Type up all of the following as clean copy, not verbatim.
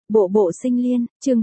Bộ bộ sinh liên, chương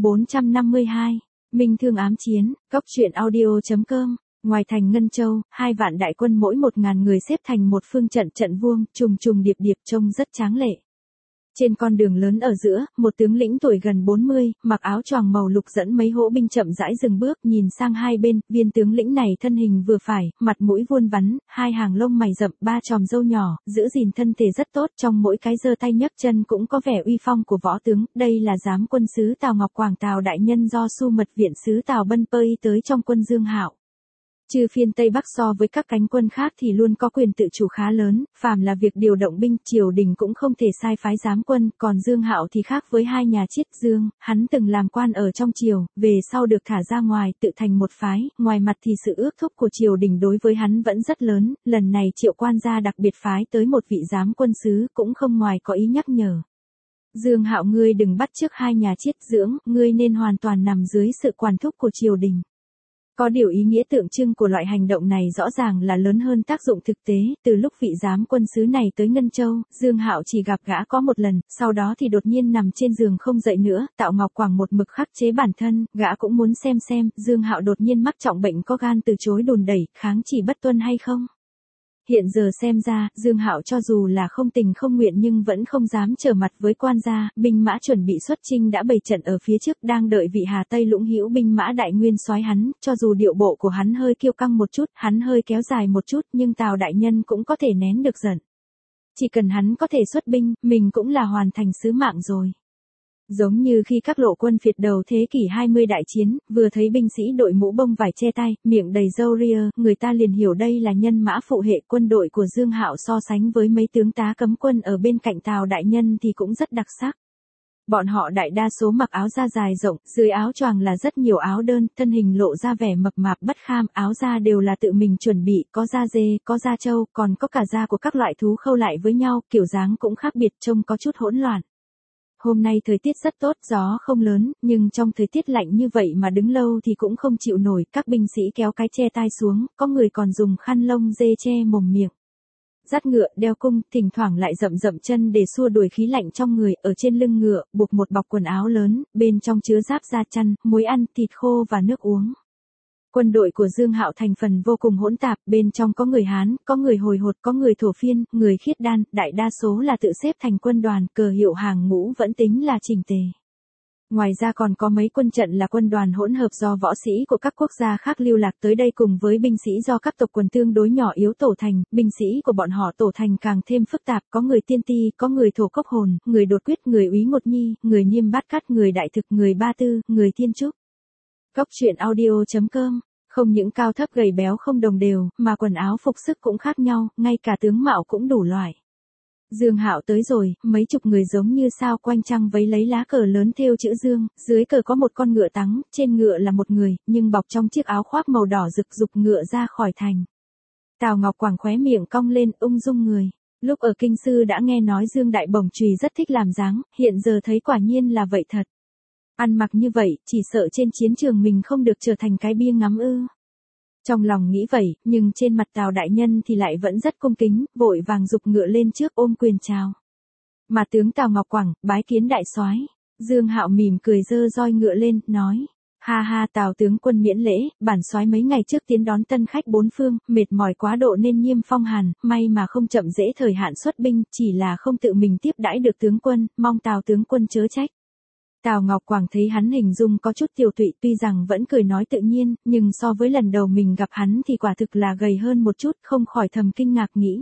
452. Minh thương ám chiến, góc truyện audio.com. Ngoài thành Ngân Châu, 2 vạn đại quân mỗi 1.000 người xếp thành một phương trận trận vuông, trùng trùng điệp điệp trông rất tráng lệ. Trên con đường lớn ở giữa, một tướng lĩnh tuổi gần 40, mặc áo choàng màu lục dẫn mấy hỗ binh chậm rãi dừng bước, nhìn sang hai bên. Viên tướng lĩnh này thân hình vừa phải, mặt mũi vuông vắn, 2 hàng lông mày rậm, 3 chòm râu nhỏ, giữ gìn thân thể rất tốt, trong mỗi cái giơ tay nhấc chân cũng có vẻ uy phong của võ tướng. Đây là giám quân sứ Tào Ngọc Quảng Tào đại nhân do Su Mật viện sứ Tào Bân Pơi tới trong quân Dương Hạo. Trừ phiên Tây Bắc so với các cánh quân khác thì luôn có quyền tự chủ khá lớn, phàm là việc điều động binh, triều đình cũng không thể sai phái giám quân, còn Dương Hạo thì khác với hai nhà Chiết Dương, hắn từng làm quan ở trong triều, về sau được thả ra ngoài, tự thành một phái, ngoài mặt thì sự ước thúc của triều đình đối với hắn vẫn rất lớn, lần này Triệu quan gia đặc biệt phái tới một vị giám quân sứ, cũng không ngoài có ý nhắc nhở. Dương Hạo, ngươi đừng bắt chước hai nhà Chiết dưỡng, ngươi nên hoàn toàn nằm dưới sự quản thúc của triều đình. Có điều ý nghĩa tượng trưng của loại hành động này rõ ràng là lớn hơn tác dụng thực tế, từ lúc vị giám quân sứ này tới Ngân Châu, Dương Hạo chỉ gặp gã có một lần, sau đó thì đột nhiên nằm trên giường không dậy nữa, Tào Ngọc Quảng một mực khắc chế bản thân, gã cũng muốn xem Dương Hạo đột nhiên mắc trọng bệnh có gan từ chối đùn đẩy, kháng chỉ bất tuân hay không. Hiện giờ xem ra, Dương Hạo cho dù là không tình không nguyện nhưng vẫn không dám trở mặt với quan gia, binh mã chuẩn bị xuất chinh đã bày trận ở phía trước đang đợi vị Hà Tây Lũng Hữu binh mã đại nguyên soái hắn, cho dù điệu bộ của hắn hơi kiêu căng một chút, hắn hơi kéo dài một chút nhưng Tào đại nhân cũng có thể nén được giận. Chỉ cần hắn có thể xuất binh, mình cũng là hoàn thành sứ mạng rồi. Giống như khi các lộ quân phiệt đầu thế kỷ 20 đại chiến, vừa thấy binh sĩ đội mũ bông vải che tay, miệng đầy râu ria, người ta liền hiểu đây là nhân mã phụ hệ. Quân đội của Dương Hạo so sánh với mấy tướng tá cấm quân ở bên cạnh Tào đại nhân thì cũng rất đặc sắc. Bọn họ đại đa số mặc áo da dài rộng, dưới áo choàng là rất nhiều áo đơn, thân hình lộ ra vẻ mập mạp bất kham, áo da đều là tự mình chuẩn bị, có da dê, có da trâu, còn có cả da của các loại thú khâu lại với nhau, kiểu dáng cũng khác biệt, trông có chút hỗn loạn. Hôm nay thời tiết rất tốt, gió không lớn, nhưng trong thời tiết lạnh như vậy mà đứng lâu thì cũng không chịu nổi, các binh sĩ kéo cái che tai xuống, có người còn dùng khăn lông dê che mồm miệng. Dắt ngựa, đeo cung, thỉnh thoảng lại rậm rậm chân để xua đuổi khí lạnh trong người, ở trên lưng ngựa, buộc một bọc quần áo lớn, bên trong chứa giáp da chăn, muối ăn, thịt khô và nước uống. Quân đội của Dương Hạo thành phần vô cùng hỗn tạp, bên trong có người Hán, có người Hồi Hột, có người Thổ Phiên, người Khiết Đan, đại đa số là tự xếp thành quân đoàn, cờ hiệu hàng ngũ vẫn tính là chỉnh tề. Ngoài ra còn có mấy quân trận là quân đoàn hỗn hợp do võ sĩ của các quốc gia khác lưu lạc tới đây cùng với binh sĩ do các tộc quần tương đối nhỏ yếu tổ thành, binh sĩ của bọn họ tổ thành càng thêm phức tạp, có người tiên ti, có người thổ cốc hồn, người đột quyết, người úy ngột nhi, người niêm bát cát, người đại thực, người ba tư, người thiên trúc. Góc truyện audio.com. Không những cao thấp gầy béo không đồng đều, mà quần áo phục sức cũng khác nhau, ngay cả tướng mạo cũng đủ loại. Dương Hạo tới rồi, mấy chục người giống như sao quanh trăng vấy lấy lá cờ lớn thêu chữ Dương, dưới cờ có một con ngựa tắng, trên ngựa là một người, nhưng bọc trong chiếc áo khoác màu đỏ rực rục ngựa ra khỏi thành. Tào Ngọc Quảng khóe miệng cong lên, ung dung người. Lúc ở kinh sư đã nghe nói Dương Đại Bổng Chùy rất thích làm dáng, hiện giờ thấy quả nhiên là vậy thật. Ăn mặc như vậy, chỉ sợ trên chiến trường mình không được trở thành cái bia ngắm ư. Trong lòng nghĩ vậy, nhưng trên mặt Tào đại nhân thì lại vẫn rất cung kính, vội vàng giục ngựa lên trước ôm quyền chào. Mà tướng Tào Ngọc Quảng, bái kiến đại soái. Dương Hạo mỉm cười giơ roi ngựa lên, nói: "Ha ha, Tào tướng quân miễn lễ, bản soái mấy ngày trước tiến đón tân khách bốn phương, mệt mỏi quá độ nên nhiêm phong hàn, may mà không chậm trễ thời hạn xuất binh, chỉ là không tự mình tiếp đãi được tướng quân, mong Tào tướng quân chớ trách." Tào Ngọc Quảng thấy hắn hình dung có chút tiều tụy, tuy rằng vẫn cười nói tự nhiên, nhưng so với lần đầu mình gặp hắn thì quả thực là gầy hơn một chút, không khỏi thầm kinh ngạc nghĩ.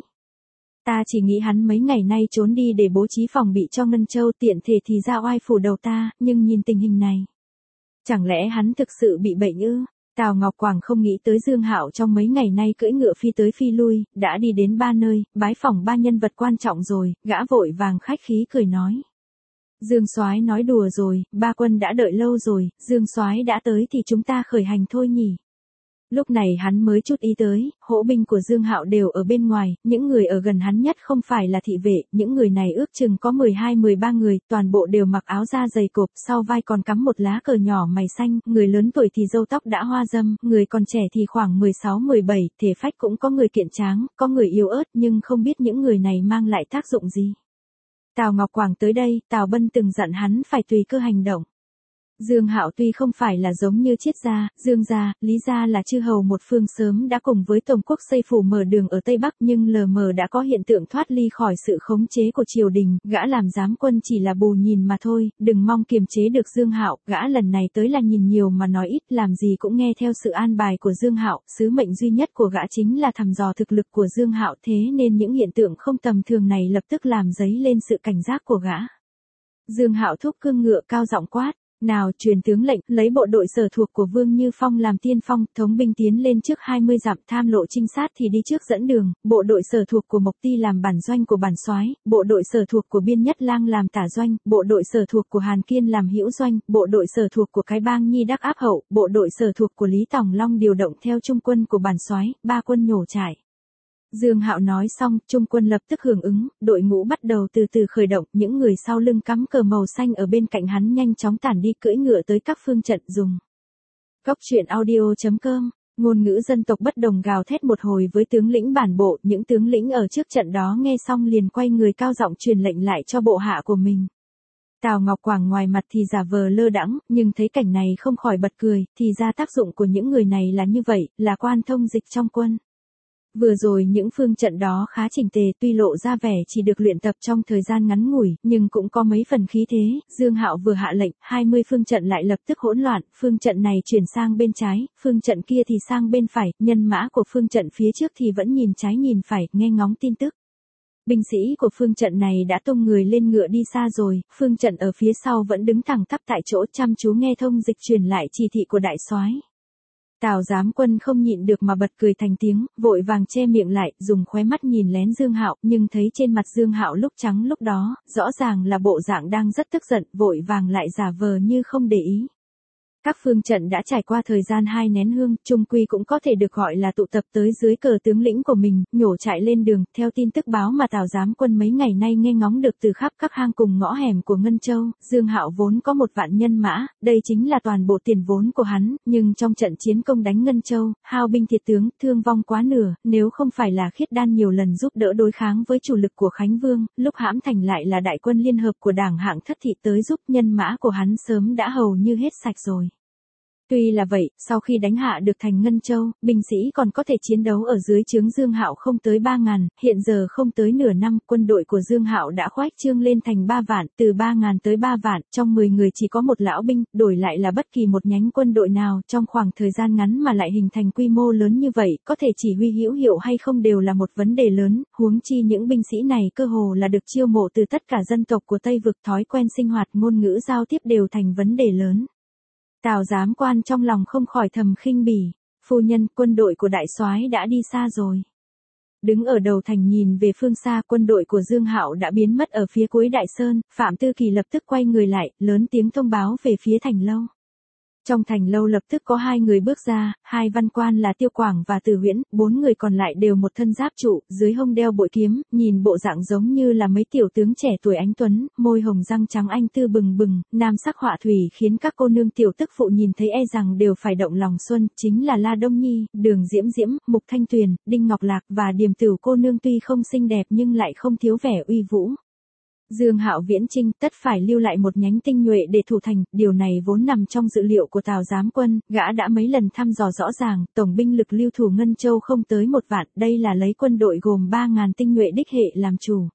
Ta chỉ nghĩ hắn mấy ngày nay trốn đi để bố trí phòng bị cho Ngân Châu, tiện thể thì ra oai phủ đầu ta, nhưng nhìn tình hình này. Chẳng lẽ hắn thực sự bị bệnh ư? Tào Ngọc Quảng không nghĩ tới Dương Hạo trong mấy ngày nay cưỡi ngựa phi tới phi lui, đã đi đến 3 nơi, bái phỏng 3 nhân vật quan trọng rồi, gã vội vàng khách khí cười nói. Dương soái nói đùa rồi, 3 quân đã đợi lâu rồi, Dương soái đã tới thì chúng ta khởi hành thôi nhỉ. Lúc này hắn mới chút ý tới, hỗ binh của Dương Hạo đều ở bên ngoài, những người ở gần hắn nhất không phải là thị vệ, những người này ước chừng có 12-13 người, toàn bộ đều mặc áo da dày cộp, sau vai còn cắm một lá cờ nhỏ mày xanh, người lớn tuổi thì râu tóc đã hoa râm, người còn trẻ thì khoảng 16-17, thể phách cũng có người kiện tráng, có người yếu ớt nhưng không biết những người này mang lại tác dụng gì. Tào Ngọc Quảng tới đây, Tào Bân từng dặn hắn phải tùy cơ hành động. Dương Hạo tuy không phải là giống như Chiết gia, Dương gia, Lý gia là chư hầu một phương sớm đã cùng với Tổng quốc xây phủ mở đường ở Tây Bắc, nhưng lờ mờ đã có hiện tượng thoát ly khỏi sự khống chế của triều đình, gã làm giám quân chỉ là bù nhìn mà thôi, đừng mong kiềm chế được Dương Hạo, gã lần này tới là nhìn nhiều mà nói ít, làm gì cũng nghe theo sự an bài của Dương Hạo, sứ mệnh duy nhất của gã chính là thăm dò thực lực của Dương Hạo, thế nên những hiện tượng không tầm thường này lập tức làm dấy lên sự cảnh giác của gã. Dương Hạo thúc cương ngựa cao giọng quát. Nào, truyền tướng lệnh, lấy bộ đội sở thuộc của Vương Như Phong làm tiên phong, thống binh tiến lên trước 20 dặm, tham lộ trinh sát thì đi trước dẫn đường, bộ đội sở thuộc của Mộc Ti làm bản doanh của bản soái, bộ đội sở thuộc của Biên Nhất Lang làm tả doanh, bộ đội sở thuộc của Hàn Kiên làm hữu doanh, bộ đội sở thuộc của Cái Bang Nhi đắc áp hậu, bộ đội sở thuộc của Lý Tòng Long điều động theo trung quân của bản soái, ba quân nhổ trải. Dương Hạo nói xong, trung quân lập tức hưởng ứng, đội ngũ bắt đầu từ từ khởi động, những người sau lưng cắm cờ màu xanh ở bên cạnh hắn nhanh chóng tản đi cưỡi ngựa tới các phương trận dùng. Góc truyện audio.com, ngôn ngữ dân tộc bất đồng gào thét một hồi với tướng lĩnh bản bộ, những tướng lĩnh ở trước trận đó nghe xong liền quay người cao giọng truyền lệnh lại cho bộ hạ của mình. Tào Ngọc Quảng ngoài mặt thì giả vờ lơ đãng, nhưng thấy cảnh này không khỏi bật cười, thì ra tác dụng của những người này là như vậy, là quan thông dịch trong quân. Vừa rồi những phương trận đó khá chỉnh tề, tuy lộ ra vẻ chỉ được luyện tập trong thời gian ngắn ngủi, nhưng cũng có mấy phần khí thế. Dương Hạo vừa hạ lệnh, 20 phương trận lại lập tức hỗn loạn, phương trận này chuyển sang bên trái, phương trận kia thì sang bên phải, nhân mã của phương trận phía trước thì vẫn nhìn trái nhìn phải, nghe ngóng tin tức. Binh sĩ của phương trận này đã tung người lên ngựa đi xa rồi, phương trận ở phía sau vẫn đứng thẳng tắp tại chỗ chăm chú nghe thông dịch truyền lại chỉ thị của đại soái. Tào Giám Quân không nhịn được mà bật cười thành tiếng, vội vàng che miệng lại, dùng khóe mắt nhìn lén Dương Hạo, nhưng thấy trên mặt Dương Hạo lúc trắng lúc đó, rõ ràng là bộ dạng đang rất tức giận, vội vàng lại giả vờ như không để ý. Các phương trận đã trải qua thời gian 2 nén hương, trung quy cũng có thể được gọi là tụ tập tới dưới cờ tướng lĩnh của mình, nhổ trại lên đường, theo tin tức báo mà Tào Giám Quân mấy ngày nay nghe ngóng được từ khắp các hang cùng ngõ hẻm của Ngân Châu, Dương Hạo vốn có 1 vạn nhân mã, đây chính là toàn bộ tiền vốn của hắn, nhưng trong trận chiến công đánh Ngân Châu, hao binh thiệt tướng, thương vong quá nửa, nếu không phải là Khiết Đan nhiều lần giúp đỡ đối kháng với chủ lực của Khánh Vương, lúc hãm thành lại là đại quân liên hợp của Đảng Hạng Thất Thị tới giúp, nhân mã của hắn sớm đã hầu như hết sạch rồi. Tuy là vậy, sau khi đánh hạ được thành Ngân Châu, binh sĩ còn có thể chiến đấu ở dưới trướng Dương Hạo không tới 3.000, hiện giờ không tới nửa năm, quân đội của Dương Hạo đã khoách trương lên thành 3 vạn, từ 3.000 tới 3 vạn, trong 10 người chỉ có 1 lão binh, đổi lại là bất kỳ một nhánh quân đội nào, trong khoảng thời gian ngắn mà lại hình thành quy mô lớn như vậy, có thể chỉ huy hữu hiệu hay không đều là một vấn đề lớn, huống chi những binh sĩ này cơ hồ là được chiêu mộ từ tất cả dân tộc của Tây Vực, thói quen sinh hoạt, ngôn ngữ giao tiếp đều thành vấn đề lớn. Tào Giám Quan trong lòng không khỏi thầm khinh bỉ, phu nhân, quân đội của đại soái đã đi xa rồi. Đứng ở đầu thành nhìn về phương xa, quân đội của Dương Hạo đã biến mất ở phía cuối đại sơn, Phạm Tư Kỳ lập tức quay người lại, lớn tiếng thông báo về phía thành lâu. Trong thành lâu lập tức có 2 người bước ra, 2 văn quan là Tiêu Quảng và Từ Huyễn, 4 người còn lại đều một thân giáp trụ, dưới hông đeo bội kiếm, nhìn bộ dạng giống như là mấy tiểu tướng trẻ tuổi anh tuấn, môi hồng răng trắng anh tư bừng bừng, nam sắc họa thủy khiến các cô nương tiểu tức phụ nhìn thấy e rằng đều phải động lòng xuân, chính là La Đông Nhi, Đường Diễm Diễm, Mục Thanh Tuyền, Đinh Ngọc Lạc và Điềm Tửu cô nương tuy không xinh đẹp nhưng lại không thiếu vẻ uy vũ. Dương Hạo viễn chinh tất phải lưu lại một nhánh tinh nhuệ để thủ thành, điều này vốn nằm trong dự liệu của Tào Giám Quân, gã đã mấy lần thăm dò rõ ràng, tổng binh lực lưu thủ Ngân Châu không tới 1 vạn, đây là lấy quân đội gồm 3.000 tinh nhuệ đích hệ làm chủ.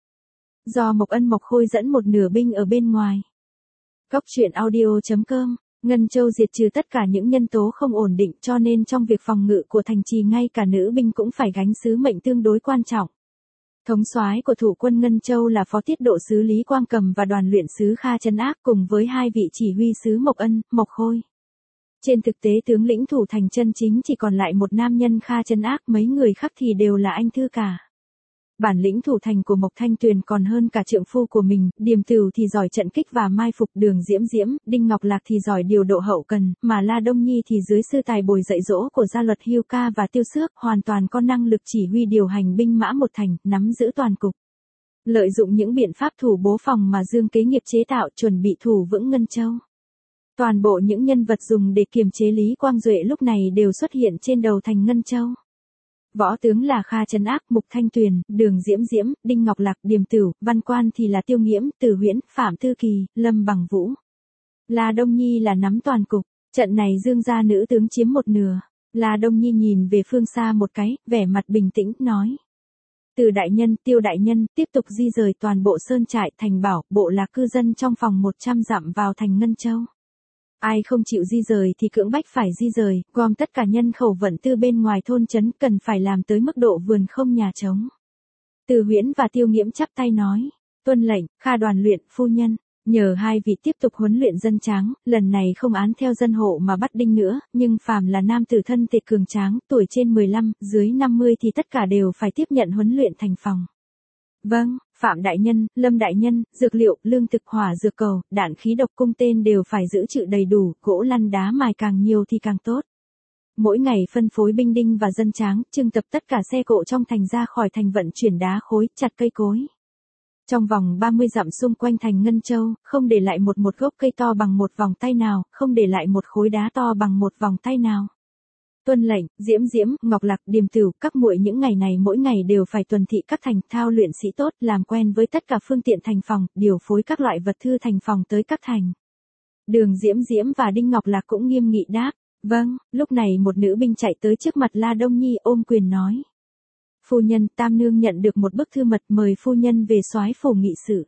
Do Mộc Ân Mộc Khôi dẫn một nửa binh ở bên ngoài. Góc truyện audio.com, Ngân Châu diệt trừ tất cả những nhân tố không ổn định cho nên trong việc phòng ngự của thành trì ngay cả nữ binh cũng phải gánh sứ mệnh tương đối quan trọng. Thống soái của thủ quân Ngân Châu là Phó Tiết Độ sứ Lý Quang Cầm và đoàn luyện sứ Kha Trấn Ác cùng với 2 vị chỉ huy sứ Mộc Ân, Mộc Khôi. Trên thực tế tướng lĩnh thủ thành chân chính chỉ còn lại một nam nhân Kha Trấn Ác, mấy người khác thì đều là anh thư cả. Bản lĩnh thủ thành của Mộc Thanh Tuyền còn hơn cả trượng phu của mình, Điềm Tửu thì giỏi trận kích và mai phục, Đường Diễm Diễm, Đinh Ngọc Lạc thì giỏi điều độ hậu cần, mà La Đông Nhi thì dưới sư tài bồi dạy dỗ của Gia Luật Hưu Ca và Tiêu Xước, hoàn toàn có năng lực chỉ huy điều hành binh mã một thành, nắm giữ toàn cục. Lợi dụng những biện pháp thủ bố phòng mà Dương Kế Nghiệp chế tạo, chuẩn bị thủ vững Ngân Châu. Toàn bộ những nhân vật dùng để kiềm chế Lý Quang Duệ lúc này đều xuất hiện trên đầu thành Ngân Châu. Võ tướng là Kha Trấn Ác, Mục Thanh Tuyền, Đường Diễm Diễm, Đinh Ngọc Lạc, Điềm Tửu, văn quan thì là Tiêu Nghiễm, Từ Huyễn, Phạm Tư Kỳ, Lâm Bằng Vũ. La Đông Nhi là nắm toàn cục, trận này Dương gia nữ tướng chiếm một nửa. La Đông Nhi nhìn về phương xa một cái, vẻ mặt bình tĩnh, nói. Từ đại nhân, Tiêu đại nhân, tiếp tục di rời toàn bộ sơn trại thành bảo, bộ lạc cư dân trong vòng 100 dặm vào thành Ngân Châu. Ai không chịu di rời thì cưỡng bách phải di rời, gom tất cả nhân khẩu vận tư bên ngoài thôn trấn, cần phải làm tới mức độ vườn không nhà trống. Từ Huyễn và Tiêu Nghiễm chắp tay nói. Tuân lệnh, Kha đoàn luyện, phu nhân. Nhờ hai vị tiếp tục huấn luyện dân tráng, lần này không án theo dân hộ mà bắt đinh nữa, nhưng phàm là nam tử thân thể cường tráng, tuổi trên 15, dưới 50 thì tất cả đều phải tiếp nhận huấn luyện thành phòng. Vâng, Phạm đại nhân, Lâm đại nhân, dược liệu, lương thực, hỏa dược cầu, đạn khí độc, cung tên đều phải giữ trữ đầy đủ, gỗ lăn đá mài càng nhiều thì càng tốt. Mỗi ngày phân phối binh đinh và dân tráng, trưng tập tất cả xe cộ trong thành ra khỏi thành vận chuyển đá khối, chặt cây cối. Trong vòng 30 dặm xung quanh thành Ngân Châu, không để lại một gốc cây to bằng một vòng tay nào, không để lại một khối đá to bằng một vòng tay nào. Tuân lệnh, Diễm Diễm, Ngọc Lạc, Điềm Tửu, các muội những ngày này mỗi ngày đều phải tuần thị các thành, thao luyện sĩ tốt, làm quen với tất cả phương tiện thành phòng, điều phối các loại vật thư thành phòng tới các thành. Đường Diễm Diễm và Đinh Ngọc Lạc cũng nghiêm nghị đáp. Vâng, lúc này một nữ binh chạy tới trước mặt La Đông Nhi ôm quyền nói. Phu nhân, Tam Nương nhận được một bức thư mật mời phu nhân về soái phủ nghị sự.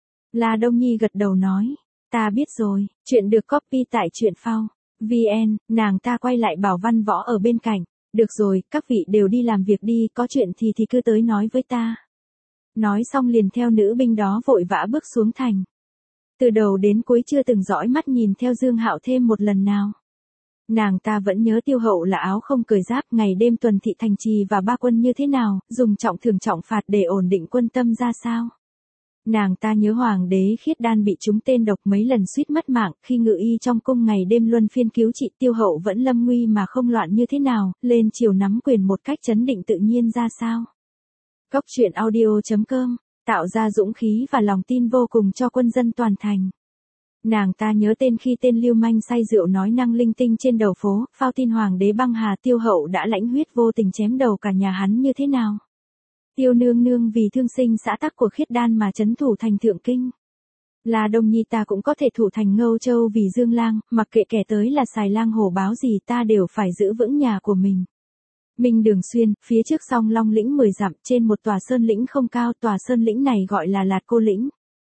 La Đông Nhi gật đầu nói. Ta biết rồi, chuyện được copy tại truyện phao. VN, nàng ta quay lại bảo Văn Võ ở bên cạnh. Được rồi, các vị đều đi làm việc đi, có chuyện thì cứ tới nói với ta. Nói xong liền theo nữ binh đó vội vã bước xuống thành. Từ đầu đến cuối chưa từng dõi mắt nhìn theo Dương Hạo thêm một lần nào. Nàng ta vẫn nhớ Tiêu hậu là áo không cởi giáp, ngày đêm tuần thị thành trì và ba quân như thế nào, dùng trọng thường trọng phạt để ổn định quân tâm ra sao. Nàng ta nhớ hoàng đế Khiết Đan bị trúng tên độc mấy lần suýt mất mạng, khi ngự y trong cung ngày đêm luân phiên cứu trị, Tiêu hậu vẫn lâm nguy mà không loạn như thế nào, lên chiều nắm quyền một cách trấn định tự nhiên ra sao. Cốc truyện audio.com, tạo ra dũng khí và lòng tin vô cùng cho quân dân toàn thành. Nàng ta nhớ tên khi tên lưu manh say rượu nói năng linh tinh trên đầu phố, phao tin hoàng đế băng hà, Tiêu hậu đã lãnh huyết vô tình chém đầu cả nhà hắn như thế nào. Tiêu nương nương vì thương sinh xã tắc của Khiết Đan mà trấn thủ thành Thượng Kinh. La Đông Nhi ta cũng có thể thủ thành Ngâu Châu vì Dương Lang, mặc kệ kẻ tới là xài lang hổ báo gì ta đều phải giữ vững nhà của mình. Minh Đường Xuyên, phía trước Song Long lĩnh 10 dặm, trên một tòa sơn lĩnh không cao, tòa sơn lĩnh này gọi là Lạt Cô lĩnh.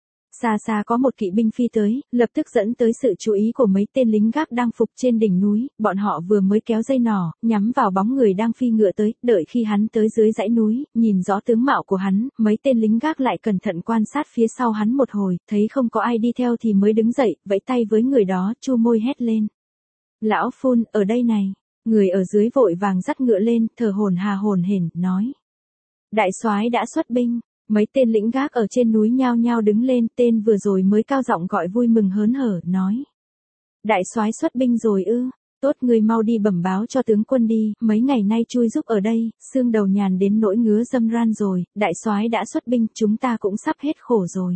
Xa xa có một kỵ binh phi tới, lập tức dẫn tới sự chú ý của mấy tên lính gác đang phục trên đỉnh núi, bọn họ vừa mới kéo dây nỏ, nhắm vào bóng người đang phi ngựa tới, đợi khi hắn tới dưới dãy núi, nhìn rõ tướng mạo của hắn, mấy tên lính gác lại cẩn thận quan sát phía sau hắn một hồi, thấy không có ai đi theo thì mới đứng dậy, vẫy tay với người đó, chu môi hét lên. Lão Phun, ở đây này. Người ở dưới vội vàng dắt ngựa lên, thở hổn hển, nói. Đại soái đã xuất binh. Mấy tên lính gác ở trên núi nhao nhao đứng lên, tên vừa rồi mới cao giọng gọi vui mừng hớn hở, nói. Đại soái xuất binh rồi ư, tốt người mau đi bẩm báo cho tướng quân đi, mấy ngày nay chui giúp ở đây, xương đầu nhàn đến nỗi ngứa dâm ran rồi, đại soái đã xuất binh, chúng ta cũng sắp hết khổ rồi.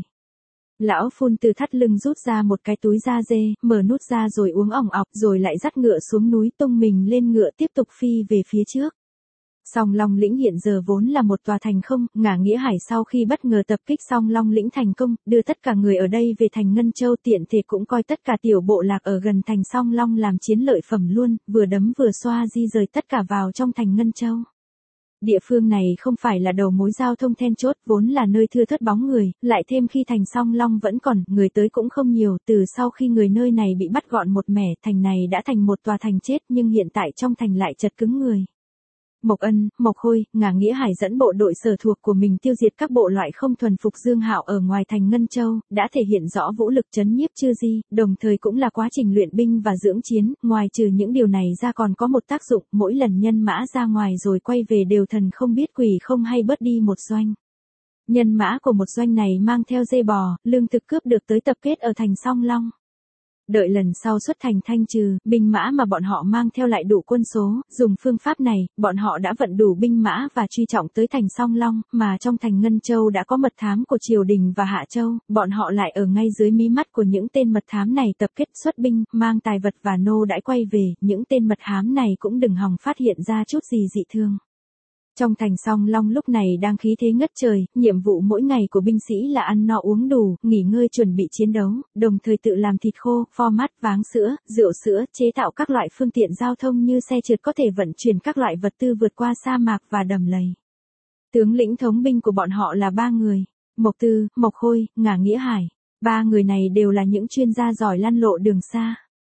Lão Phun từ thắt lưng rút ra một cái túi da dê, mở nút ra rồi uống ỏng ọc, rồi lại dắt ngựa xuống núi tung mình lên ngựa tiếp tục phi về phía trước. Song Long lĩnh hiện giờ vốn là một tòa thành không, Ngả Nghĩa Hải sau khi bất ngờ tập kích Song Long lĩnh thành công, đưa tất cả người ở đây về thành Ngân Châu, tiện thể cũng coi tất cả tiểu bộ lạc ở gần thành Song Long làm chiến lợi phẩm luôn, vừa đấm vừa xoa di rời tất cả vào trong thành Ngân Châu. Địa phương này không phải là đầu mối giao thông then chốt, vốn là nơi thưa thớt bóng người, lại thêm khi thành Song Long vẫn còn, người tới cũng không nhiều, từ sau khi người nơi này bị bắt gọn một mẻ, thành này đã thành một tòa thành chết, nhưng hiện tại trong thành lại chật cứng người. Mộc Ân, Mộc Khôi, Ngả Nghĩa Hải dẫn bộ đội sở thuộc của mình tiêu diệt các bộ loại không thuần phục Dương Hạo ở ngoài thành Ngân Châu, đã thể hiện rõ vũ lực trấn nhiếp Chư Di, đồng thời cũng là quá trình luyện binh và dưỡng chiến, ngoài trừ những điều này ra còn có một tác dụng, mỗi lần nhân mã ra ngoài rồi quay về đều thần không biết quỷ không hay bớt đi một doanh. Nhân mã của một doanh này mang theo dê bò, lương thực cướp được tới tập kết ở thành Song Long. Đợi lần sau xuất thành thanh trừ, binh mã mà bọn họ mang theo lại đủ quân số, dùng phương pháp này, bọn họ đã vận đủ binh mã và truy trọng tới thành Song Long, mà trong thành Ngân Châu đã có mật thám của triều đình và Hạ Châu, bọn họ lại ở ngay dưới mí mắt của những tên mật thám này tập kết xuất binh, mang tài vật và nô đãi quay về, những tên mật thám này cũng đừng hòng phát hiện ra chút gì dị thường. Trong thành Song Long lúc này đang khí thế ngất trời, nhiệm vụ mỗi ngày của binh sĩ là ăn no uống đủ, nghỉ ngơi chuẩn bị chiến đấu, đồng thời tự làm thịt khô, format, váng sữa, rượu sữa, chế tạo các loại phương tiện giao thông như xe trượt có thể vận chuyển các loại vật tư vượt qua sa mạc và đầm lầy. Tướng lĩnh thống binh của bọn họ là 3 người, Mộc Tư, Mộc Khôi, Ngả Nghĩa Hải. 3 người này đều là những chuyên gia giỏi lăn lộ đường xa.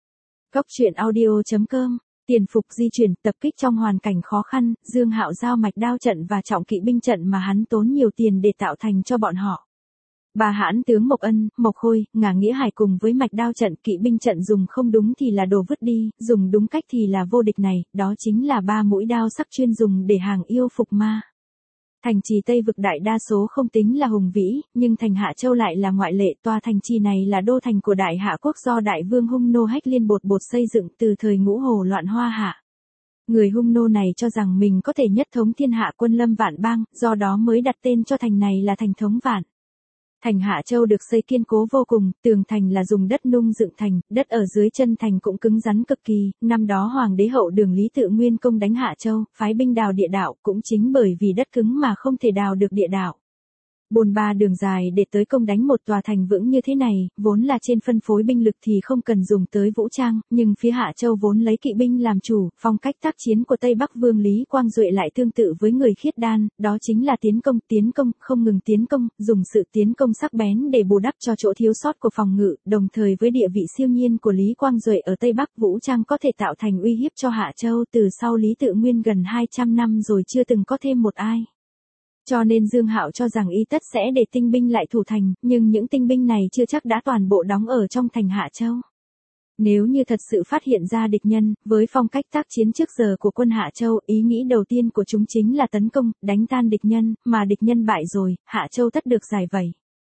Cốc truyện audio.com. Tiền phục di chuyển, tập kích trong hoàn cảnh khó khăn, Dương Hạo giao mạch đao trận và trọng kỵ binh trận mà hắn tốn nhiều tiền để tạo thành cho bọn họ. Bà hãn tướng Mộc Ân, Mộc Khôi, Ngả Nghĩa Hải cùng với mạch đao trận, kỵ binh trận dùng không đúng thì là đồ vứt đi, dùng đúng cách thì là vô địch này, đó chính là 3 mũi đao sắc chuyên dùng để hàng yêu phục ma. Thành trì Tây Vực đại đa số không tính là hùng vĩ, nhưng thành Hạ Châu lại là ngoại lệ. Tòa thành trì này là đô thành của Đại Hạ quốc do Đại vương Hung Nô Hách Liên Bột Bột xây dựng từ thời Ngũ Hồ loạn Hoa Hạ. Người Hung Nô này cho rằng mình có thể nhất thống thiên hạ quân lâm vạn bang, do đó mới đặt tên cho thành này là thành Thống Vạn. Thành Hạ Châu được xây kiên cố vô cùng, tường thành là dùng đất nung dựng thành, đất ở dưới chân thành cũng cứng rắn cực kỳ. Năm đó Hoàng đế Hậu Đường Lý Tự Nguyên công đánh Hạ Châu, phái binh đào địa đạo, cũng chính bởi vì đất cứng mà không thể đào được địa đạo. Bôn ba đường dài để tới công đánh một tòa thành vững như thế này, vốn là trên phân phối binh lực thì không cần dùng tới vũ trang, nhưng phía Hạ Châu vốn lấy kỵ binh làm chủ, phong cách tác chiến của Tây Bắc Vương Lý Quang Duệ lại tương tự với người Khiết Đan, đó chính là tiến công, không ngừng tiến công, dùng sự tiến công sắc bén để bù đắp cho chỗ thiếu sót của phòng ngự, đồng thời với địa vị siêu nhiên của Lý Quang Duệ ở Tây Bắc vũ trang có thể tạo thành uy hiếp cho Hạ Châu từ sau Lý Tự Nguyên gần 200 năm rồi chưa từng có thêm một ai. Cho nên Dương Hạo cho rằng y tất sẽ để tinh binh lại thủ thành, nhưng những tinh binh này chưa chắc đã toàn bộ đóng ở trong thành Hạ Châu. Nếu như thật sự phát hiện ra địch nhân, với phong cách tác chiến trước giờ của quân Hạ Châu, ý nghĩ đầu tiên của chúng chính là tấn công, đánh tan địch nhân, mà địch nhân bại rồi, Hạ Châu tất được giải vây.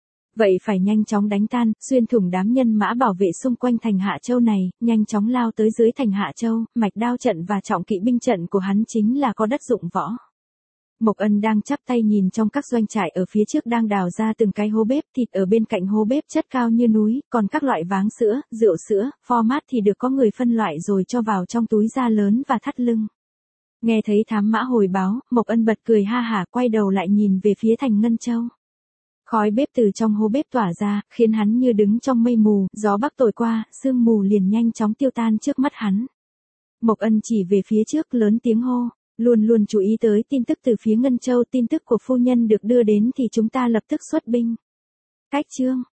Vậy phải nhanh chóng đánh tan, xuyên thủng đám nhân mã bảo vệ xung quanh thành Hạ Châu này, nhanh chóng lao tới dưới thành Hạ Châu, mạch đao trận và trọng kỵ binh trận của hắn chính là có đất dụng võ. Mộc Ân đang chắp tay nhìn trong các doanh trại ở phía trước đang đào ra từng cái hố bếp, thịt ở bên cạnh hố bếp chất cao như núi, còn các loại váng sữa, rượu sữa, format thì được có người phân loại rồi cho vào trong túi da lớn và thắt lưng. Nghe thấy thám mã hồi báo, Mộc Ân bật cười ha hả, quay đầu lại nhìn về phía thành Ngân Châu. Khói bếp từ trong hố bếp tỏa ra, khiến hắn như đứng trong mây mù, gió bắc thổi qua, sương mù liền nhanh chóng tiêu tan trước mắt hắn. Mộc Ân chỉ về phía trước lớn tiếng hô. Luôn luôn chú ý tới tin tức từ phía Ngân Châu, tin tức của phu nhân được đưa đến thì chúng ta lập tức xuất binh. Cách chương.